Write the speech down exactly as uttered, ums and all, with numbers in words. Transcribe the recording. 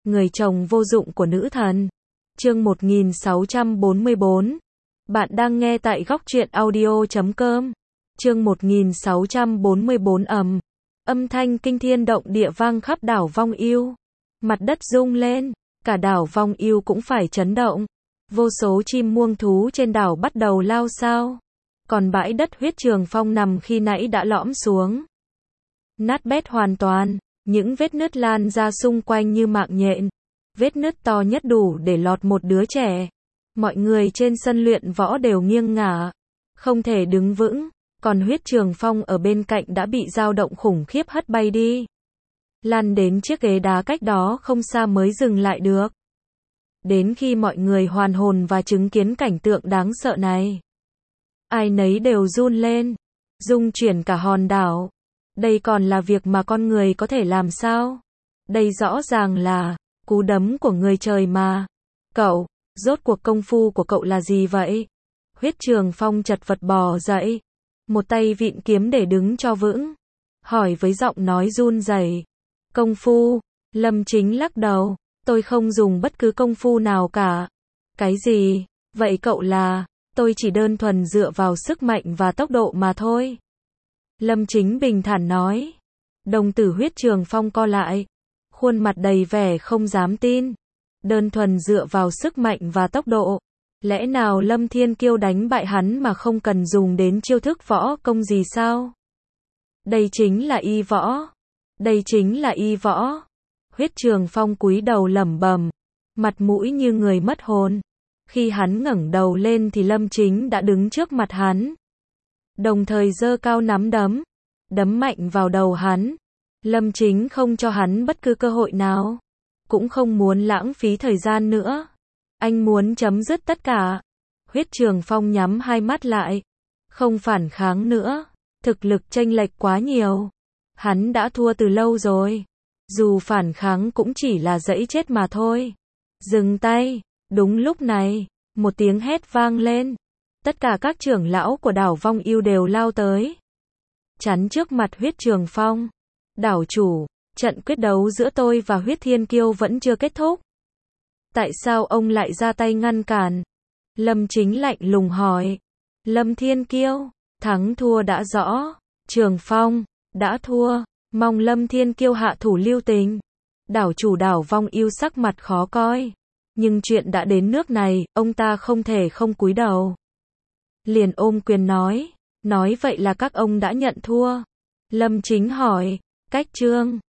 Người chồng vô dụng của nữ thần. Chương một nghìn sáu trăm bốn mươi tư. Bạn đang nghe tại góc truyện audio chấm com. Chương một nghìn sáu trăm bốn mươi tư ầm. Âm thanh kinh thiên động địa vang khắp đảo Vong Yêu. Mặt đất rung lên, cả đảo Vong Yêu cũng phải chấn động. Vô số chim muông thú trên đảo bắt đầu lao xao. Còn bãi đất huyết trường phong nằm khi nãy đã lõm xuống. Nát bét hoàn toàn, những vết nứt lan ra xung quanh như mạng nhện. Vết nứt to nhất đủ để lọt một đứa trẻ. Mọi người trên sân luyện võ đều nghiêng ngả, không thể đứng vững, còn huyết trường phong ở bên cạnh đã bị dao động khủng khiếp hất bay đi. Lăn đến chiếc ghế đá cách đó không xa mới dừng lại được. Đến khi mọi người hoàn hồn và chứng kiến cảnh tượng đáng sợ này, ai nấy đều run lên, rung chuyển cả hòn đảo. Đây còn là việc mà con người có thể làm sao? Đây rõ ràng là cú đấm của người trời mà. Cậu, rốt cuộc công phu của cậu là gì vậy? Huyết trường phong chật vật bò dậy, một tay vịn kiếm để đứng cho vững, hỏi với giọng nói run rẩy. Công phu? Lâm Chính lắc đầu, tôi không dùng bất cứ công phu nào cả. Cái gì? Vậy cậu là? Tôi chỉ đơn thuần dựa vào sức mạnh và tốc độ mà thôi. Lâm Chính bình thản nói. Đồng tử huyết trường phong co lại, khuôn mặt đầy vẻ không dám tin. Đơn thuần dựa vào sức mạnh và tốc độ. Lẽ nào Lâm Thiên Kiêu đánh bại hắn mà không cần dùng đến chiêu thức võ công gì sao? Đây chính là y võ. Đây chính là y võ. Huyết trường phong cúi đầu lẩm bẩm, mặt mũi như người mất hồn. Khi hắn ngẩng đầu lên thì Lâm Chính đã đứng trước mặt hắn, đồng thời giơ cao nắm đấm, đấm mạnh vào đầu hắn. Lâm Chính không cho hắn bất cứ cơ hội nào, cũng không muốn lãng phí thời gian nữa. Anh muốn chấm dứt tất cả. Huyết trường phong nhắm hai mắt lại, không phản kháng nữa. Thực lực chênh lệch quá nhiều. Hắn đã thua từ lâu rồi. Dù phản kháng cũng chỉ là dẫy chết mà thôi. Dừng tay. Đúng lúc này, một tiếng hét vang lên. Tất cả các trưởng lão của đảo Vong Yêu đều lao tới, chắn trước mặt huyết trường phong. Đảo chủ, trận quyết đấu giữa tôi và huyết thiên kiêu vẫn chưa kết thúc. Tại sao ông lại ra tay ngăn cản? Lâm Chính lạnh lùng hỏi. Lâm Thiên Kiêu, thắng thua đã rõ. Trường Phong, đã thua. Mong Lâm Thiên Kiêu hạ thủ lưu tình. Đảo chủ đảo Vong Yêu sắc mặt khó coi. Nhưng chuyện đã đến nước này, ông ta không thể không cúi đầu. Liền ôm quyền nói. Nói vậy là các ông đã nhận thua. Lâm Chính hỏi. Cách trương.